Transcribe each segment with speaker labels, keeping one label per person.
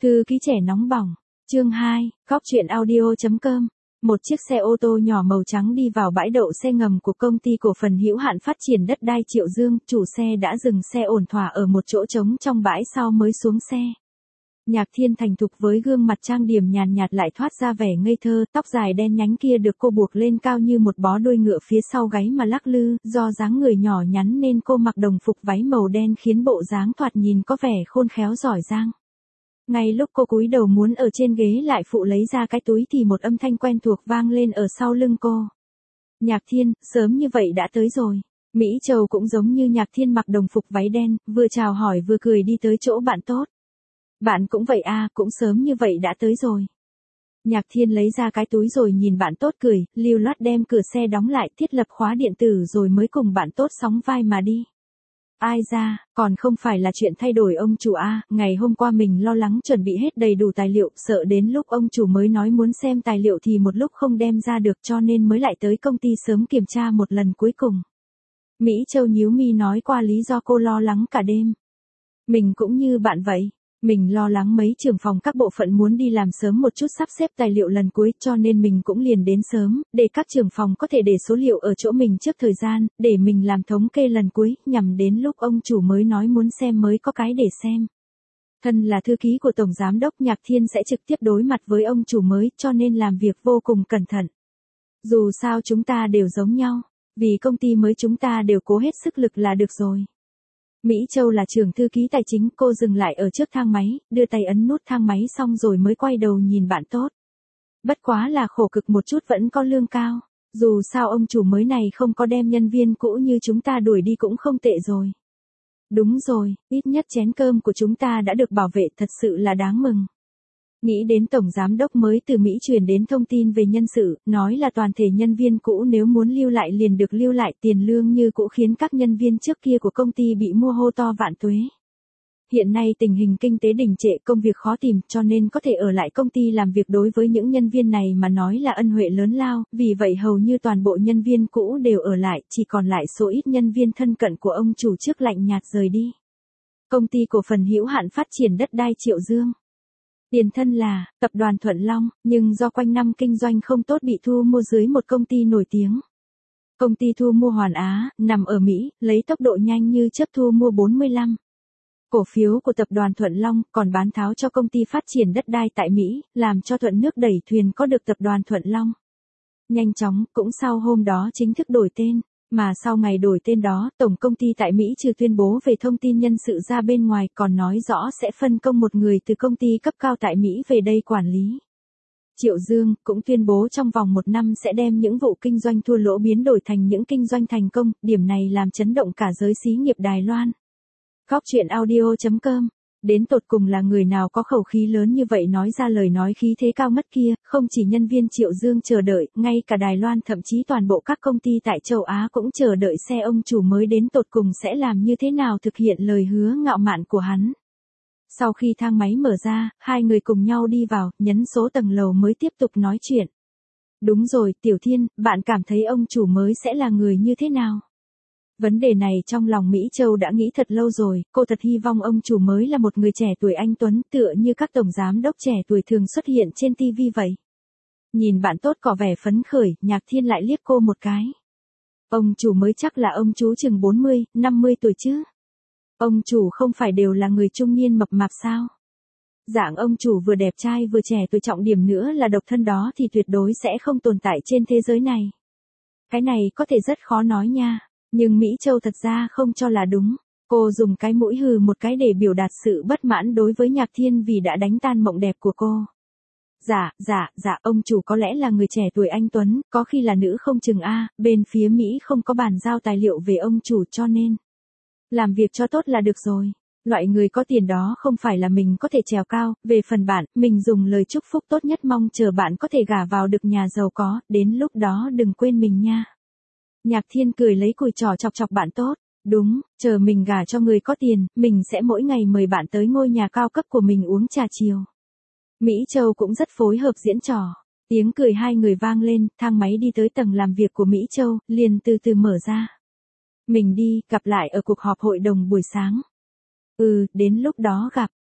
Speaker 1: Thư ký trẻ nóng bỏng. Chương 2, Cóc truyện audio.com. Một chiếc xe ô tô nhỏ màu trắng đi vào bãi đậu xe ngầm của công ty cổ phần hữu hạn phát triển đất đai Triệu Dương, chủ xe đã dừng xe ổn thỏa ở một chỗ trống trong bãi sau mới xuống xe. Nhạc Thiên thành thục với gương mặt trang điểm nhàn nhạt lại thoát ra vẻ ngây thơ, tóc dài đen nhánh kia được cô buộc lên cao như một bó đuôi ngựa phía sau gáy mà lắc lư, do dáng người nhỏ nhắn nên cô mặc đồng phục váy màu đen khiến bộ dáng thoạt nhìn có vẻ khôn khéo giỏi giang. Ngay lúc cô cúi đầu muốn ở trên ghế lại phụ lấy ra cái túi thì một âm thanh quen thuộc vang lên ở sau lưng cô. Nhạc Thiên, sớm như vậy đã tới rồi. Mỹ Châu cũng giống như Nhạc Thiên mặc đồng phục váy đen, vừa chào hỏi vừa cười đi tới chỗ bạn tốt. Bạn cũng vậy à, cũng sớm như vậy đã tới rồi. Nhạc Thiên lấy ra cái túi rồi nhìn bạn tốt cười, lưu loát đem cửa xe đóng lại, thiết lập khóa điện tử rồi mới cùng bạn tốt sóng vai mà đi. Ai ra, còn không phải là chuyện thay đổi ông chủ à, ngày hôm qua mình lo lắng chuẩn bị hết đầy đủ tài liệu, sợ đến lúc ông chủ mới nói muốn xem tài liệu thì một lúc không đem ra được cho nên mới lại tới công ty sớm kiểm tra một lần cuối cùng. Mỹ Châu nhíu mi nói qua lý do cô lo lắng cả đêm. Mình cũng như bạn vậy. Mình lo lắng mấy trưởng phòng các bộ phận muốn đi làm sớm một chút sắp xếp tài liệu lần cuối cho nên mình cũng liền đến sớm, để các trưởng phòng có thể để số liệu ở chỗ mình trước thời gian, để mình làm thống kê lần cuối, nhằm đến lúc ông chủ mới nói muốn xem mới có cái để xem. Thân là thư ký của Tổng Giám đốc Nhạc Thiên sẽ trực tiếp đối mặt với ông chủ mới cho nên làm việc vô cùng cẩn thận. Dù sao chúng ta đều giống nhau, vì công ty mới chúng ta đều cố hết sức lực là được rồi. Mỹ Châu là trưởng thư ký tài chính, cô dừng lại ở trước thang máy, đưa tay ấn nút thang máy xong rồi mới quay đầu nhìn bạn tốt. Bất quá là khổ cực một chút vẫn có lương cao, dù sao ông chủ mới này không có đem nhân viên cũ như chúng ta đuổi đi cũng không tệ rồi. Đúng rồi, ít nhất chén cơm của chúng ta đã được bảo vệ, thật sự là đáng mừng. Nghĩ đến Tổng Giám đốc mới từ Mỹ truyền đến thông tin về nhân sự, nói là toàn thể nhân viên cũ nếu muốn lưu lại liền được lưu lại, tiền lương như cũ khiến các nhân viên trước kia của công ty bị mua hô to vạn tuế. Hiện nay tình hình kinh tế đình trệ, công việc khó tìm cho nên có thể ở lại công ty làm việc đối với những nhân viên này mà nói là ân huệ lớn lao, vì vậy hầu như toàn bộ nhân viên cũ đều ở lại, chỉ còn lại số ít nhân viên thân cận của ông chủ trước lạnh nhạt rời đi. Công ty cổ phần hữu hạn phát triển đất đai Triệu Dương. Tiền thân là Tập đoàn Thuận Long, nhưng do quanh năm kinh doanh không tốt bị thu mua dưới một công ty nổi tiếng. Công ty thu mua Hoàn Á, nằm ở Mỹ, lấy tốc độ nhanh như chớp thu mua 45 cổ phiếu của Tập đoàn Thuận Long, còn bán tháo cho công ty phát triển đất đai tại Mỹ, làm cho thuận nước đẩy thuyền có được Tập đoàn Thuận Long. Nhanh chóng, cũng sau hôm đó chính thức đổi tên. Mà sau ngày đổi tên đó, tổng công ty tại Mỹ trừ tuyên bố về thông tin nhân sự ra bên ngoài còn nói rõ sẽ phân công một người từ công ty cấp cao tại Mỹ về đây quản lý. Triệu Dương cũng tuyên bố trong vòng 1 năm sẽ đem những vụ kinh doanh thua lỗ biến đổi thành những kinh doanh thành công, điểm này làm chấn động cả giới xí nghiệp Đài Loan. Cóc truyện audio.com. Đến tột cùng là người nào có khẩu khí lớn như vậy nói ra lời nói khí thế cao ngất kia, không chỉ nhân viên Triệu Dương chờ đợi, ngay cả Đài Loan thậm chí toàn bộ các công ty tại châu Á cũng chờ đợi xe ông chủ mới đến tột cùng sẽ làm như thế nào thực hiện lời hứa ngạo mạn của hắn. Sau khi thang máy mở ra, hai người cùng nhau đi vào, nhấn số tầng lầu mới tiếp tục nói chuyện. Đúng rồi, Tiểu Thiên, bạn cảm thấy ông chủ mới sẽ là người như thế nào? Vấn đề này trong lòng Mỹ Châu đã nghĩ thật lâu rồi, cô thật hy vọng ông chủ mới là một người trẻ tuổi anh tuấn tựa như các tổng giám đốc trẻ tuổi thường xuất hiện trên TV vậy. Nhìn bạn tốt có vẻ phấn khởi, Nhạc Thiên lại liếc cô một cái. Ông chủ mới chắc là ông chú chừng 40, 50 tuổi chứ. Ông chủ không phải đều là người trung niên mập mạp sao? Dạng ông chủ vừa đẹp trai vừa trẻ tuổi, trọng điểm nữa là độc thân đó thì tuyệt đối sẽ không tồn tại trên thế giới này. Cái này có thể rất khó nói nha. Nhưng Mỹ Châu thật ra không cho là đúng. Cô dùng cái mũi hừ một cái để biểu đạt sự bất mãn đối với Nhạc Thiên vì đã đánh tan mộng đẹp của cô. Dạ, ông chủ có lẽ là người trẻ tuổi anh tuấn, có khi là nữ không chừng a, bên phía Mỹ không có bàn giao tài liệu về ông chủ cho nên. Làm việc cho tốt là được rồi. Loại người có tiền đó không phải là mình có thể trèo cao, về phần bạn, mình dùng lời chúc phúc tốt nhất mong chờ bạn có thể gả vào được nhà giàu có, đến lúc đó đừng quên mình nha. Nhạc Thiên cười lấy cùi trỏ chọc chọc bạn tốt. Đúng, chờ mình gả cho người có tiền, mình sẽ mỗi ngày mời bạn tới ngôi nhà cao cấp của mình uống trà chiều. Mỹ Châu cũng rất phối hợp diễn trò. Tiếng cười hai người vang lên, thang máy đi tới tầng làm việc của Mỹ Châu, liền từ từ mở ra. Mình đi, gặp lại ở cuộc họp hội đồng buổi sáng. Đến lúc đó gặp.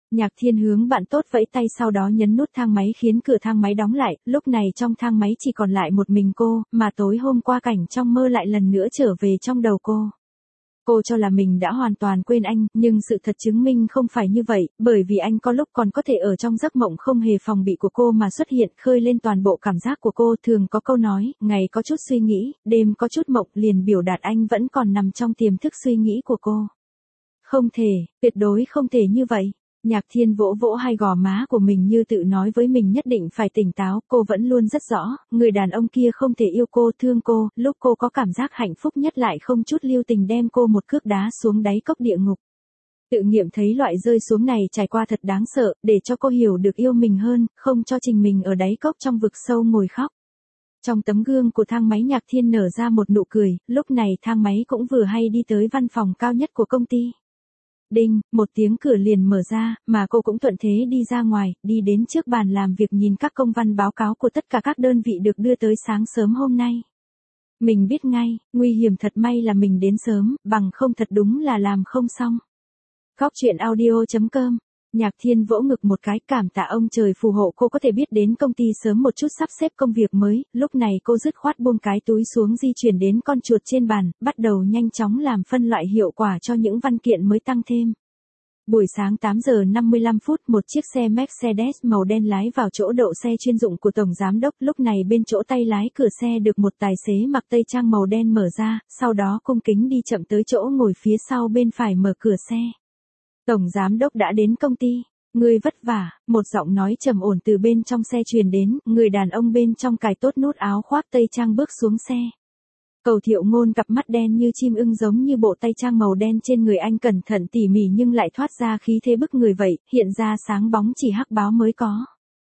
Speaker 1: Nhạc Thiên hướng bạn tốt vẫy tay sau đó nhấn nút thang máy khiến cửa thang máy đóng lại, lúc này trong thang máy chỉ còn lại một mình cô, mà tối hôm qua cảnh trong mơ lại lần nữa trở về trong đầu cô. Cô cho là mình đã hoàn toàn quên anh, nhưng sự thật chứng minh không phải như vậy, bởi vì anh có lúc còn có thể ở trong giấc mộng không hề phòng bị của cô mà xuất hiện, khơi lên toàn bộ cảm giác của cô. Thường có câu nói, ngày có chút suy nghĩ, đêm có chút mộng, liền biểu đạt anh vẫn còn nằm trong tiềm thức suy nghĩ của cô. Không thể, tuyệt đối không thể như vậy. Nhạc Thiên vỗ vỗ hai gò má của mình như tự nói với mình nhất định phải tỉnh táo, cô vẫn luôn rất rõ, người đàn ông kia không thể yêu cô, thương cô, lúc cô có cảm giác hạnh phúc nhất lại không chút lưu tình đem cô một cước đá xuống đáy cốc địa ngục. Tự nghiệm thấy loại rơi xuống này trải qua thật đáng sợ, để cho cô hiểu được yêu mình hơn, không cho trình mình ở đáy cốc trong vực sâu ngồi khóc. Trong tấm gương của thang máy Nhạc Thiên nở ra một nụ cười, lúc này thang máy cũng vừa hay đi tới văn phòng cao nhất của công ty. Đinh, một tiếng cửa liền mở ra, mà cô cũng thuận thế đi ra ngoài, đi đến trước bàn làm việc nhìn các công văn báo cáo của tất cả các đơn vị được đưa tới sáng sớm hôm nay. Mình biết ngay, nguy hiểm thật, may là mình đến sớm, bằng không thật đúng là làm không xong. Góc truyện audio.com. Nhạc Thiên vỗ ngực một cái, cảm tạ ông trời phù hộ cô có thể biết đến công ty sớm một chút sắp xếp công việc mới, lúc này cô dứt khoát buông cái túi xuống di chuyển đến con chuột trên bàn, bắt đầu nhanh chóng làm phân loại hiệu quả cho những văn kiện mới tăng thêm. Buổi sáng 8 giờ 55 phút, một chiếc xe Mercedes màu đen lái vào chỗ đậu xe chuyên dụng của Tổng Giám đốc, lúc này bên chỗ tay lái cửa xe được một tài xế mặc tây trang màu đen mở ra, sau đó cung kính đi chậm tới chỗ ngồi phía sau bên phải mở cửa xe. Tổng Giám đốc đã đến công ty, ngươi vất vả, một giọng nói trầm ổn từ bên trong xe truyền đến, người đàn ông bên trong cài tốt nút áo khoác tây trang bước xuống xe. Cầu Thiệu Ngôn cặp mắt đen như chim ưng giống như bộ tây trang màu đen trên người anh cẩn thận tỉ mỉ nhưng lại thoát ra khí thế bức người vậy, hiện ra sáng bóng chỉ hắc báo mới có.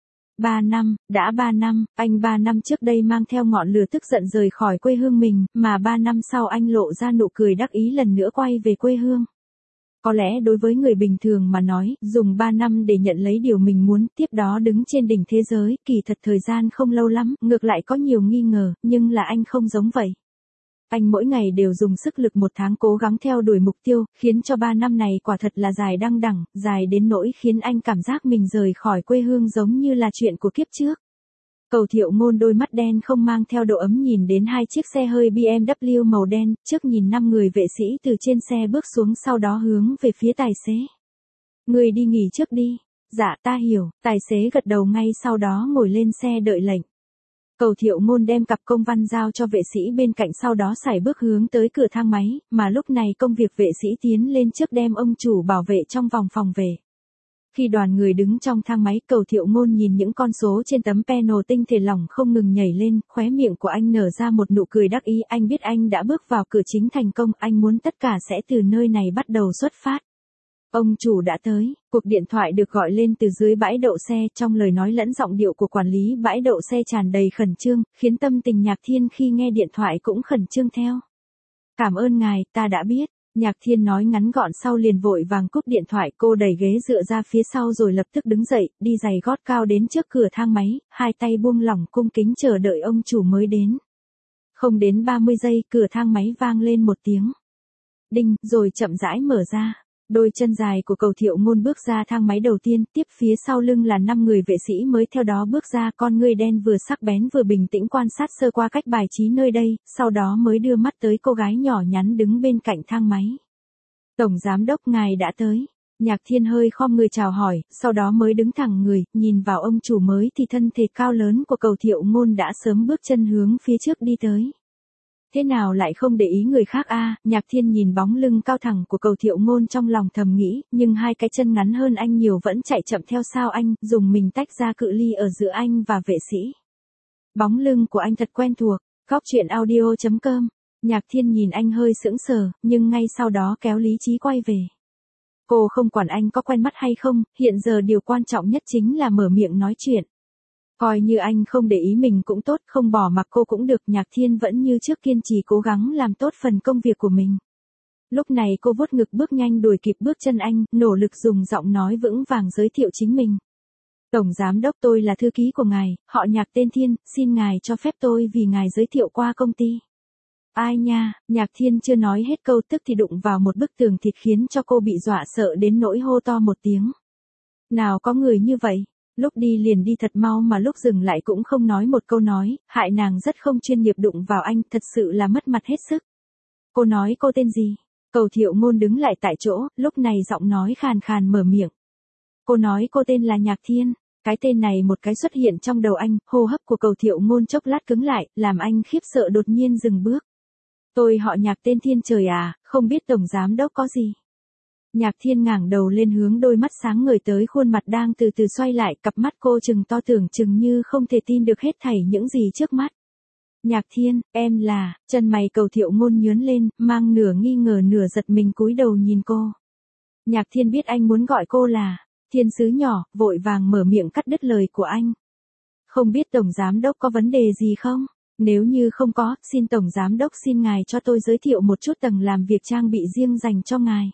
Speaker 1: 3 năm, đã 3 năm, anh 3 năm trước đây mang theo ngọn lửa tức giận rời khỏi quê hương mình, mà 3 năm sau anh lộ ra nụ cười đắc ý lần nữa quay về quê hương. Có lẽ đối với người bình thường mà nói, dùng 3 năm để nhận lấy điều mình muốn, tiếp đó đứng trên đỉnh thế giới, kỳ thật thời gian không lâu lắm, ngược lại có nhiều nghi ngờ, nhưng là anh không giống vậy. Anh mỗi ngày đều dùng sức lực một tháng cố gắng theo đuổi mục tiêu, khiến cho 3 năm này quả thật là dài đăng đẳng, dài đến nỗi khiến anh cảm giác mình rời khỏi quê hương giống như là chuyện của kiếp trước. Cầu Thiệu Ngôn đôi mắt đen không mang theo độ ấm nhìn đến hai chiếc xe hơi BMW màu đen, trước nhìn 5 người vệ sĩ từ trên xe bước xuống sau đó hướng về phía tài xế. Người đi nghỉ trước đi. Dạ ta hiểu, tài xế gật đầu ngay sau đó ngồi lên xe đợi lệnh. Cầu Thiệu Ngôn đem cặp công văn giao cho vệ sĩ bên cạnh sau đó sải bước hướng tới cửa thang máy, mà lúc này công việc vệ sĩ tiến lên trước đem ông chủ bảo vệ trong vòng phòng về. Khi đoàn người đứng trong thang máy, Cầu Thiệu Ngôn nhìn những con số trên tấm panel tinh thể lỏng không ngừng nhảy lên, khóe miệng của anh nở ra một nụ cười đắc ý, anh biết anh đã bước vào cửa chính thành công, anh muốn tất cả sẽ từ nơi này bắt đầu xuất phát. Ông chủ đã tới, cuộc điện thoại được gọi lên từ dưới bãi đậu xe, trong lời nói lẫn giọng điệu của quản lý bãi đậu xe tràn đầy khẩn trương, khiến tâm tình Nhạc Thiên khi nghe điện thoại cũng khẩn trương theo. Cảm ơn ngài, ta đã biết. Nhạc Thiên nói ngắn gọn sau liền vội vàng cúp điện thoại, cô đẩy ghế dựa ra phía sau rồi lập tức đứng dậy, đi giày gót cao đến trước cửa thang máy, hai tay buông lỏng cung kính chờ đợi ông chủ mới đến. Không đến 30 giây, cửa thang máy vang lên một tiếng. Đinh, rồi chậm rãi mở ra. Đôi chân dài của Cầu Thiệu Ngôn bước ra thang máy đầu tiên, tiếp phía sau lưng là 5 người vệ sĩ mới theo đó bước ra, con ngươi đen vừa sắc bén vừa bình tĩnh quan sát sơ qua cách bài trí nơi đây, sau đó mới đưa mắt tới cô gái nhỏ nhắn đứng bên cạnh thang máy. Tổng Giám đốc ngài đã tới. Nhạc Thiên hơi khom người chào hỏi, sau đó mới đứng thẳng người, nhìn vào ông chủ mới thì thân thể cao lớn của Cầu Thiệu Ngôn đã sớm bước chân hướng phía trước đi tới. Thế nào lại không để ý người khác a? Nhạc Thiên nhìn bóng lưng cao thẳng của Cầu Thiệu Ngôn trong lòng thầm nghĩ, nhưng hai cái chân ngắn hơn anh nhiều vẫn chạy chậm theo sao anh, dùng mình tách ra cự ly ở giữa anh và vệ sĩ. Bóng lưng của anh thật quen thuộc. Góc truyện audio.com. Nhạc Thiên nhìn anh hơi sững sờ, nhưng ngay sau đó kéo lý trí quay về. Cô không quản anh có quen mắt hay không, hiện giờ điều quan trọng nhất chính là mở miệng nói chuyện. Coi như anh không để ý mình cũng tốt, không bỏ mặc cô cũng được, Nhạc Thiên vẫn như trước kiên trì cố gắng làm tốt phần công việc của mình. Lúc này cô vuốt ngực bước nhanh đuổi kịp bước chân anh, nỗ lực dùng giọng nói vững vàng giới thiệu chính mình. Tổng Giám đốc, tôi là thư ký của ngài, họ Nhạc tên Thiên, xin ngài cho phép tôi vì ngài giới thiệu qua công ty. Ai nha, Nhạc Thiên chưa nói hết câu tức thì đụng vào một bức tường thịt khiến cho cô bị dọa sợ đến nỗi hô to một tiếng. Nào có người như vậy, lúc đi liền đi thật mau mà lúc dừng lại cũng không nói một câu nói, hại nàng rất không chuyên nghiệp đụng vào anh, thật sự là mất mặt hết sức. Cô nói cô tên gì? Cầu Thiệu Ngôn đứng lại tại chỗ, lúc này giọng nói khàn khàn mở miệng. Cô nói cô tên là Nhạc Thiên. Cái tên này một cái xuất hiện trong đầu anh, hô hấp của Cầu Thiệu Ngôn chốc lát cứng lại, làm anh khiếp sợ đột nhiên dừng bước. Tôi họ Nhạc tên Thiên Trời à, không biết tổng giám đốc có gì. Nhạc Thiên ngẩng đầu lên hướng đôi mắt sáng ngời tới khuôn mặt đang từ từ xoay lại, cặp mắt cô trừng to tưởng chừng như không thể tin được hết thảy những gì trước mắt. Nhạc Thiên, em là, chân mày Cầu Thiệu Ngôn nhướng lên, mang nửa nghi ngờ nửa giật mình cúi đầu nhìn cô. Nhạc Thiên biết anh muốn gọi cô là Thiên Sứ nhỏ, vội vàng mở miệng cắt đứt lời của anh. Không biết tổng giám đốc có vấn đề gì không? Nếu như không có, xin tổng giám đốc xin ngài cho tôi giới thiệu một chút tầng làm việc trang bị riêng dành cho ngài.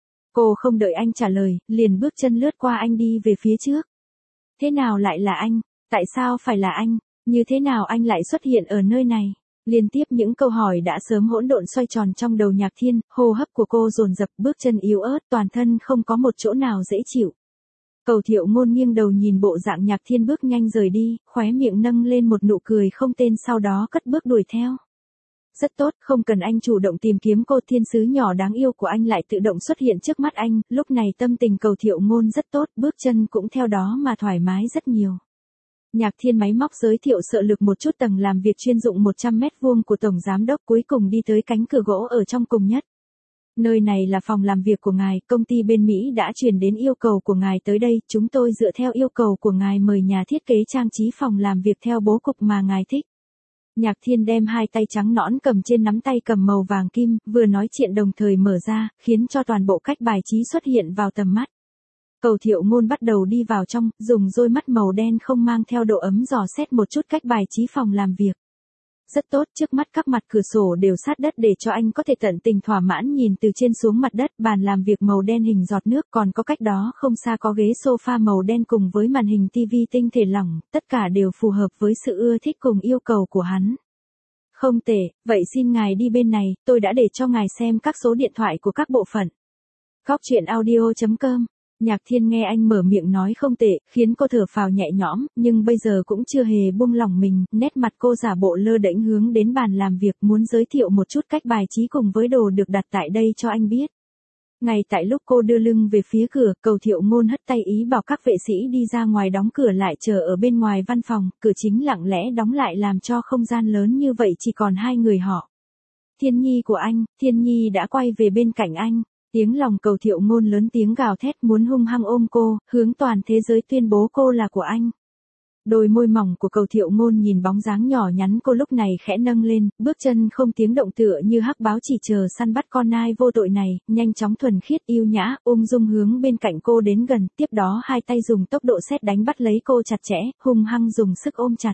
Speaker 1: Cô không đợi anh trả lời, liền bước chân lướt qua anh đi về phía trước. Thế nào lại là anh? Tại sao phải là anh? Như thế nào anh lại xuất hiện ở nơi này? Liên tiếp những câu hỏi đã sớm hỗn độn xoay tròn trong đầu Nhạc Thiên, hô hấp của cô dồn dập, bước chân yếu ớt, toàn thân không có một chỗ nào dễ chịu. Cầu Thiệu Ngôn nghiêng đầu nhìn bộ dạng Nhạc Thiên bước nhanh rời đi, khóe miệng nâng lên một nụ cười không tên, sau đó cất bước đuổi theo. Rất tốt, không cần anh chủ động tìm kiếm cô, thiên sứ nhỏ đáng yêu của anh lại tự động xuất hiện trước mắt anh, lúc này tâm tình Cầu Thiệu Ngôn rất tốt, bước chân cũng theo đó mà thoải mái rất nhiều. Nhạc Thiên máy móc giới thiệu sợ lực một chút tầng làm việc chuyên dụng 100 mét vuông của tổng giám đốc, cuối cùng đi tới cánh cửa gỗ ở trong cùng nhất. Nơi này là phòng làm việc của ngài, công ty bên Mỹ đã truyền đến yêu cầu của ngài tới đây, chúng tôi dựa theo yêu cầu của ngài mời nhà thiết kế trang trí phòng làm việc theo bố cục mà ngài thích. Nhạc Thiên đem hai tay trắng nõn cầm trên nắm tay cầm màu vàng kim, vừa nói chuyện đồng thời mở ra, khiến cho toàn bộ cách bài trí xuất hiện vào tầm mắt. Cầu Thiệu Ngôn bắt đầu đi vào trong, dùng đôi mắt màu đen không mang theo độ ấm dò xét một chút cách bài trí phòng làm việc. Rất tốt, trước mắt các mặt cửa sổ đều sát đất để cho anh có thể tận tình thỏa mãn nhìn từ trên xuống mặt đất, bàn làm việc màu đen hình giọt nước, còn có cách đó không xa có ghế sofa màu đen cùng với màn hình TV tinh thể lỏng, tất cả đều phù hợp với sự ưa thích cùng yêu cầu của hắn. Không tệ, vậy xin ngài đi bên này, tôi đã để cho ngài xem các số điện thoại của các bộ phận. Góc truyện audio.com. Nhạc Thiên nghe anh mở miệng nói không tệ, khiến cô thở phào nhẹ nhõm, nhưng bây giờ cũng chưa hề buông lỏng mình, nét mặt cô giả bộ lơ đễnh hướng đến bàn làm việc, muốn giới thiệu một chút cách bài trí cùng với đồ được đặt tại đây cho anh biết. Ngay tại lúc cô đưa lưng về phía cửa, Cầu Thiệu Ngôn hất tay ý bảo các vệ sĩ đi ra ngoài đóng cửa lại, chờ ở bên ngoài văn phòng, cửa chính lặng lẽ đóng lại làm cho không gian lớn như vậy chỉ còn hai người họ. Thiên Nhi của anh, Thiên Nhi đã quay về bên cạnh anh. Tiếng lòng Cầu Thiệu Ngôn lớn tiếng gào thét muốn hung hăng ôm cô, hướng toàn thế giới tuyên bố cô là của anh. Đôi môi mỏng của Cầu Thiệu Ngôn nhìn bóng dáng nhỏ nhắn cô lúc này khẽ nâng lên, bước chân không tiếng động tựa như hắc báo chỉ chờ săn bắt con nai vô tội này, nhanh chóng thuần khiết yêu nhã, ung dung hướng bên cạnh cô đến gần, tiếp đó hai tay dùng tốc độ sét đánh bắt lấy cô chặt chẽ, hung hăng dùng sức ôm chặt.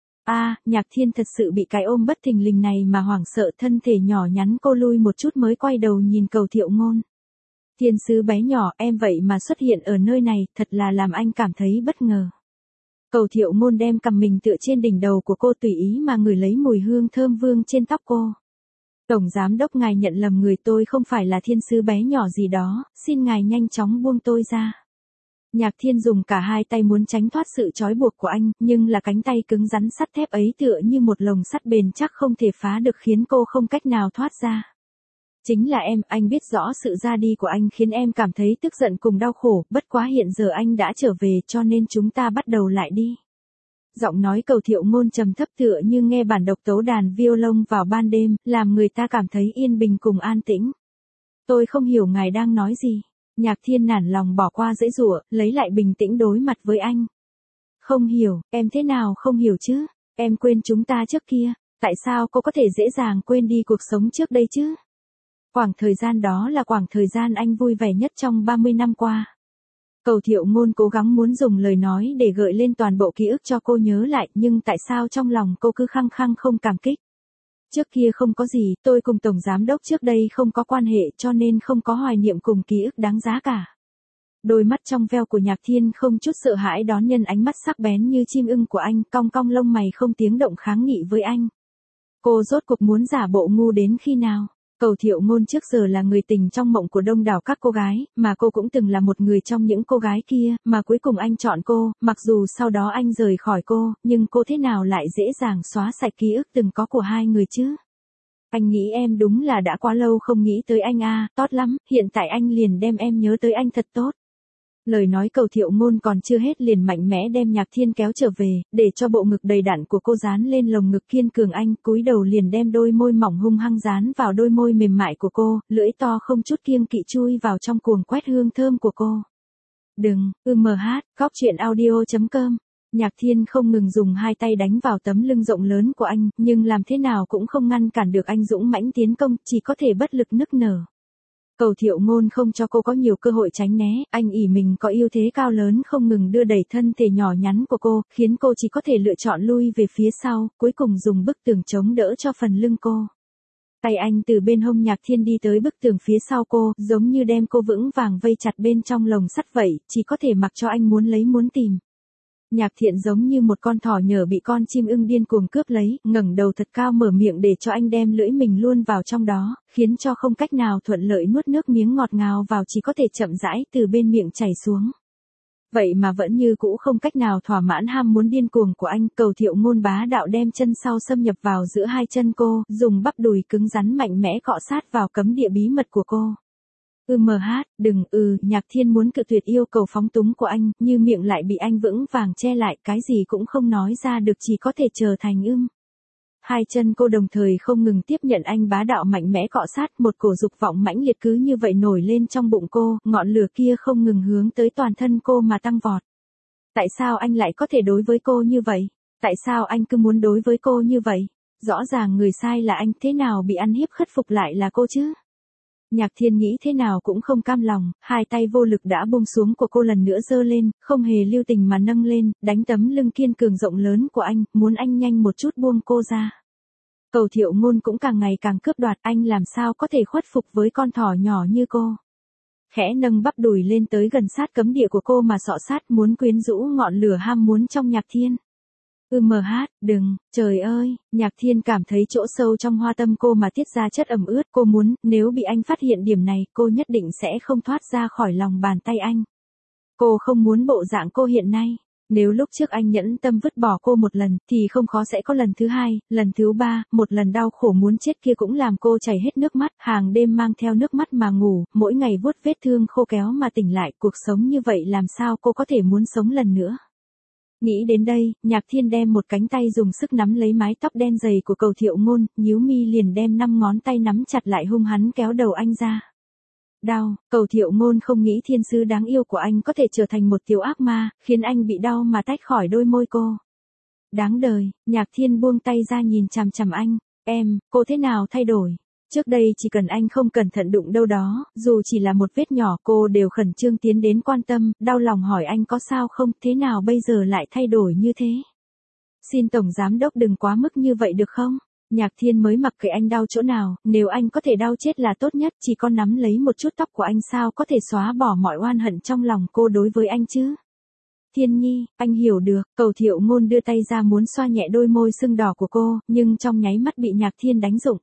Speaker 1: Nhạc Thiên thật sự bị cái ôm bất thình lình này mà hoảng sợ, thân thể nhỏ nhắn cô lui một chút mới quay đầu nhìn Cầu Thiệu Ngôn. Thiên sứ bé nhỏ, em vậy mà xuất hiện ở nơi này, thật là làm anh cảm thấy bất ngờ. Cầu Thiệu Ngôn đem cầm mình tựa trên đỉnh đầu của cô tùy ý mà ngửi lấy mùi hương thơm vương trên tóc cô. Tổng giám đốc ngài nhận lầm người, tôi không phải là thiên sứ bé nhỏ gì đó, xin ngài nhanh chóng buông tôi ra. Nhạc Thiên dùng cả hai tay muốn tránh thoát sự trói buộc của anh, nhưng là cánh tay cứng rắn sắt thép ấy tựa như một lồng sắt bền chắc không thể phá được, khiến cô không cách nào thoát ra. Chính là em, anh biết rõ sự ra đi của anh khiến em cảm thấy tức giận cùng đau khổ, bất quá hiện giờ anh đã trở về cho nên chúng ta bắt đầu lại đi. Giọng nói Cầu Thiệu Ngôn trầm thấp tựa như nghe bản độc tấu đàn violon vào ban đêm, làm người ta cảm thấy yên bình cùng an tĩnh. Tôi không hiểu ngài đang nói gì. Nhạc Thiên nản lòng bỏ qua giãy giụa, lấy lại bình tĩnh đối mặt với anh. Không hiểu, em thế nào không hiểu chứ? Em quên chúng ta trước kia, tại sao cô có thể dễ dàng quên đi cuộc sống trước đây chứ? Khoảng thời gian đó là khoảng thời gian anh vui vẻ nhất trong 30 năm qua. Cầu Thiệu Ngôn cố gắng muốn dùng lời nói để gợi lên toàn bộ ký ức cho cô nhớ lại, nhưng tại sao trong lòng cô cứ khăng khăng không cảm kích? Trước kia không có gì, tôi cùng tổng giám đốc trước đây không có quan hệ cho nên không có hoài niệm cùng ký ức đáng giá cả. Đôi mắt trong veo của Nhạc Thiên không chút sợ hãi đón nhận ánh mắt sắc bén như chim ưng của anh, cong cong lông mày không tiếng động kháng nghị với anh. Cô rốt cuộc muốn giả bộ ngu đến khi nào? Cầu Thiệu Ngôn trước giờ là người tình trong mộng của đông đảo các cô gái, mà cô cũng từng là một người trong những cô gái kia, mà cuối cùng anh chọn cô, mặc dù sau đó anh rời khỏi cô, nhưng cô thế nào lại dễ dàng xóa sạch ký ức từng có của hai người chứ? Anh nghĩ em đúng là đã quá lâu không nghĩ tới anh à, tốt lắm, hiện tại anh liền đem em nhớ tới anh thật tốt. Lời nói Cầu Thiệu Ngôn còn chưa hết liền mạnh mẽ đem Nhạc Thiên kéo trở về, để cho bộ ngực đầy đặn của cô dán lên lồng ngực kiên cường anh, cúi đầu liền đem đôi môi mỏng hung hăng dán vào đôi môi mềm mại của cô, lưỡi to không chút kiêng kỵ chui vào trong cuồng quét hương thơm của cô. Đừng, cóc truyện audio.com. Nhạc Thiên không ngừng dùng hai tay đánh vào tấm lưng rộng lớn của anh, nhưng làm thế nào cũng không ngăn cản được anh dũng mãnh tiến công, chỉ có thể bất lực nức nở. Cầu Thiệu Ngôn không cho cô có nhiều cơ hội tránh né, anh ỷ mình có ưu thế cao lớn không ngừng đưa đẩy thân thể nhỏ nhắn của cô, khiến cô chỉ có thể lựa chọn lui về phía sau, cuối cùng dùng bức tường chống đỡ cho phần lưng cô. Tay anh từ bên hông Nhạc Thiên đi tới bức tường phía sau cô, giống như đem cô vững vàng vây chặt bên trong lồng sắt vậy, chỉ có thể mặc cho anh muốn lấy muốn tìm. Nhạc Thiện giống như một con thỏ nhờ bị con chim ưng điên cuồng cướp lấy, ngẩng đầu thật cao mở miệng để cho anh đem lưỡi mình luôn vào trong đó, khiến cho không cách nào thuận lợi nuốt nước miếng ngọt ngào vào, chỉ có thể chậm rãi từ bên miệng chảy xuống. Vậy mà vẫn như cũ không cách nào thỏa mãn ham muốn điên cuồng của anh, Cầu Thiệu Ngôn bá đạo đem chân sau xâm nhập vào giữa hai chân cô, dùng bắp đùi cứng rắn mạnh mẽ cọ sát vào cấm địa bí mật của cô. Đừng, Nhạc Thiên muốn cự tuyệt yêu cầu phóng túng của anh, như miệng lại bị anh vững vàng che lại, cái gì cũng không nói ra được, chỉ có thể trở thành Hai chân cô đồng thời không ngừng tiếp nhận anh bá đạo mạnh mẽ cọ sát, một cổ dục vọng mãnh liệt cứ như vậy nổi lên trong bụng cô, ngọn lửa kia không ngừng hướng tới toàn thân cô mà tăng vọt. Tại sao anh lại có thể đối với cô như vậy? Tại sao anh cứ muốn đối với cô như vậy? Rõ ràng người sai là anh, thế nào bị ăn hiếp khất phục lại là cô chứ? Nhạc Thiên nghĩ thế nào cũng không cam lòng, hai tay vô lực đã buông xuống của cô lần nữa giơ lên, không hề lưu tình mà nâng lên, đánh tấm lưng kiên cường rộng lớn của anh, muốn anh nhanh một chút buông cô ra. Cầu Thiệu Ngôn cũng càng ngày càng cướp đoạt, anh làm sao có thể khuất phục với con thỏ nhỏ như cô. Khẽ nâng bắp đùi lên tới gần sát cấm địa của cô mà sọ sát, muốn quyến rũ ngọn lửa ham muốn trong Nhạc Thiên. Đừng, trời ơi, Nhạc Thiên cảm thấy chỗ sâu trong hoa tâm cô mà tiết ra chất ẩm ướt, cô muốn, nếu bị anh phát hiện điểm này, cô nhất định sẽ không thoát ra khỏi lòng bàn tay anh. Cô không muốn bộ dạng cô hiện nay. Nếu lúc trước anh nhẫn tâm vứt bỏ cô một lần, thì không khó sẽ có lần thứ hai, lần thứ ba, một lần đau khổ muốn chết kia cũng làm cô chảy hết nước mắt, hàng đêm mang theo nước mắt mà ngủ, mỗi ngày vuốt vết thương khô kéo mà tỉnh lại, cuộc sống như vậy làm sao cô có thể muốn sống lần nữa. Nghĩ đến đây, Nhạc Thiên đem một cánh tay dùng sức nắm lấy mái tóc đen dày của Cầu Thiệu Ngôn, nhíu mi liền đem 5 ngón tay nắm chặt lại hung hắn kéo đầu anh ra. Đau, Cầu Thiệu Ngôn không nghĩ thiên sứ đáng yêu của anh có thể trở thành một tiểu ác ma, khiến anh bị đau mà tách khỏi đôi môi cô. Đáng đời, Nhạc Thiên buông tay ra nhìn chằm chằm anh, cô thế nào thay đổi? Trước đây chỉ cần anh không cẩn thận đụng đâu đó, dù chỉ là một vết nhỏ cô đều khẩn trương tiến đến quan tâm, đau lòng hỏi anh có sao không, thế nào bây giờ lại thay đổi như thế? Xin Tổng Giám Đốc đừng quá mức như vậy được không? Nhạc Thiên mới mặc kệ anh đau chỗ nào, nếu anh có thể đau chết là tốt nhất, chỉ có nắm lấy một chút tóc của anh sao có thể xóa bỏ mọi oan hận trong lòng cô đối với anh chứ? Thiên Nhi, anh hiểu được, Cầu Thiệu Ngôn đưa tay ra muốn xoa nhẹ đôi môi sưng đỏ của cô, nhưng trong nháy mắt bị Nhạc Thiên đánh rụng.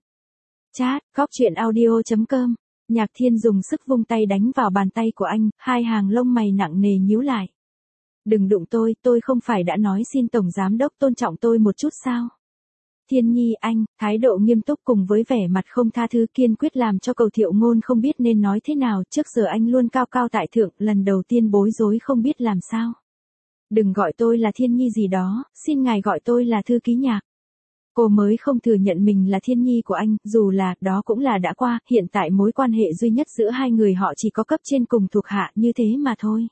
Speaker 1: Cóc truyện audio.com. Nhạc Thiên dùng sức vung tay đánh vào bàn tay của anh, hai hàng lông mày nặng nề nhíu lại. Đừng đụng tôi không phải đã nói xin Tổng Giám Đốc tôn trọng tôi một chút sao? Thiên Nhi anh, thái độ nghiêm túc cùng với vẻ mặt không tha thứ kiên quyết làm cho Cầu Thiệu Ngôn không biết nên nói thế nào, trước giờ anh luôn cao cao tại thượng, lần đầu tiên bối rối không biết làm sao. Đừng gọi tôi là Thiên Nhi gì đó, xin ngài gọi tôi là thư ký Nhạc. Cô mới không thừa nhận mình là Thiên Nhi của anh, dù là, đó cũng là đã qua, hiện tại mối quan hệ duy nhất giữa hai người họ chỉ có cấp trên cùng thuộc hạ như thế mà thôi.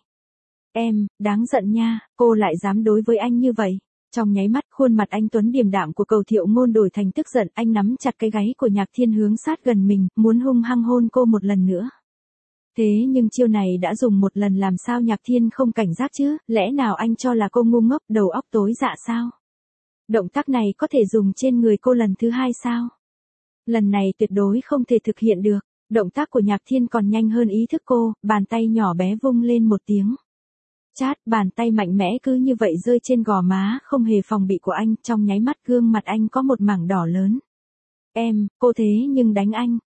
Speaker 1: Đáng giận nha, cô lại dám đối với anh như vậy. Trong nháy mắt, khuôn mặt anh tuấn điềm đạm của Cầu Thiệu Ngôn đổi thành tức giận, anh nắm chặt cái gáy của Nhạc Thiên hướng sát gần mình, muốn hung hăng hôn cô một lần nữa. Thế nhưng chiêu này đã dùng một lần làm sao Nhạc Thiên không cảnh giác chứ, lẽ nào anh cho là cô ngu ngốc, đầu óc tối dạ sao? Động tác này có thể dùng trên người cô lần thứ hai sao? Lần này tuyệt đối không thể thực hiện được, động tác của Nhạc Thiên còn nhanh hơn ý thức cô, bàn tay nhỏ bé vung lên một tiếng. Bàn tay mạnh mẽ cứ như vậy rơi trên gò má không hề phòng bị của anh, trong nháy mắt gương mặt anh có một mảng đỏ lớn. Cô thế nhưng đánh anh,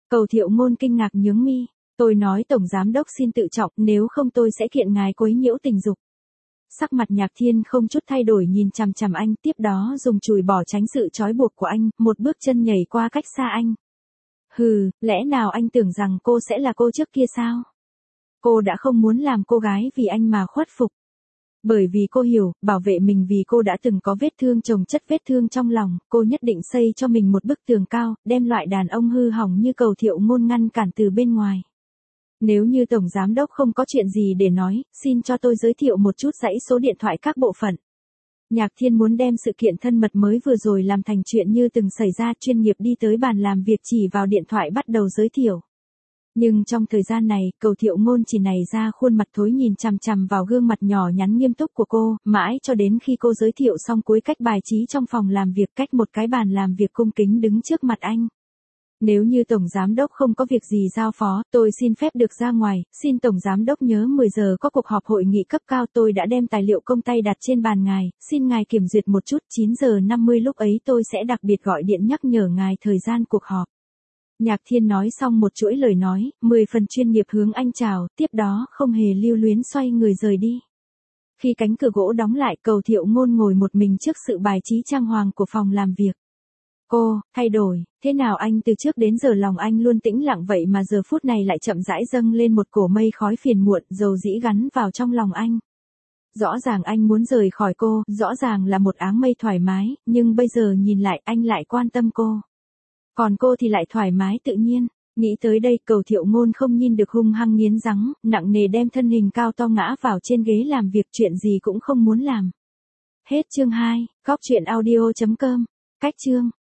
Speaker 1: Cầu Thiệu Ngôn kinh ngạc nhướng mi. Tôi nói Tổng Giám Đốc xin tự trọng, nếu không tôi sẽ kiện ngài quấy nhiễu tình dục. Sắc mặt Nhạc Thiên không chút thay đổi nhìn chằm chằm anh, tiếp đó dùng chùi bỏ tránh sự trói buộc của anh, một bước chân nhảy qua cách xa anh. Hừ, lẽ nào anh tưởng rằng cô sẽ là cô trước kia sao? Cô đã không muốn làm cô gái vì anh mà khuất phục. Bởi vì cô hiểu, bảo vệ mình vì cô đã từng có vết thương chồng chất vết thương trong lòng, cô nhất định xây cho mình một bức tường cao, đem loại đàn ông hư hỏng như Cầu Thiệu Ngôn ngăn cản từ bên ngoài. Nếu như Tổng Giám Đốc không có chuyện gì để nói, xin cho tôi giới thiệu một chút dãy số điện thoại các bộ phận. Nhạc Thiên muốn đem sự kiện thân mật mới vừa rồi làm thành chuyện như từng xảy ra, chuyên nghiệp đi tới bàn làm việc chỉ vào điện thoại bắt đầu giới thiệu. Nhưng trong thời gian này, Cầu Thiệu Ngôn chỉ nảy ra khuôn mặt thối nhìn chằm chằm vào gương mặt nhỏ nhắn nghiêm túc của cô, mãi cho đến khi cô giới thiệu xong cuối cách bài trí trong phòng làm việc, cách một cái bàn làm việc cung kính đứng trước mặt anh. Nếu như Tổng Giám Đốc không có việc gì giao phó, tôi xin phép được ra ngoài, xin Tổng Giám Đốc nhớ 10 giờ có cuộc họp hội nghị cấp cao, tôi đã đem tài liệu công tay đặt trên bàn ngài, xin ngài kiểm duyệt một chút, 9 giờ 50 lúc ấy tôi sẽ đặc biệt gọi điện nhắc nhở ngài thời gian cuộc họp. Nhạc Thiên nói xong một chuỗi lời nói, 10 phần chuyên nghiệp hướng anh chào, tiếp đó không hề lưu luyến xoay người rời đi. Khi cánh cửa gỗ đóng lại, Cầu Thiệu Ngôn ngồi một mình trước sự bài trí trang hoàng của phòng làm việc. Cô, thay đổi, thế nào anh từ trước đến giờ lòng anh luôn tĩnh lặng vậy mà giờ phút này lại chậm rãi dâng lên một cổ mây khói phiền muộn, dầu dĩ gắn vào trong lòng anh. Rõ ràng anh muốn rời khỏi cô, rõ ràng là một áng mây thoải mái, nhưng bây giờ nhìn lại anh lại quan tâm cô. Còn cô thì lại thoải mái tự nhiên. Nghĩ tới đây, Cầu Thiệu Ngôn không nhìn được hung hăng nghiến răng, nặng nề đem thân hình cao to ngã vào trên ghế làm việc, chuyện gì cũng không muốn làm. Hết chương 2, góc truyện audio.com. Cách chương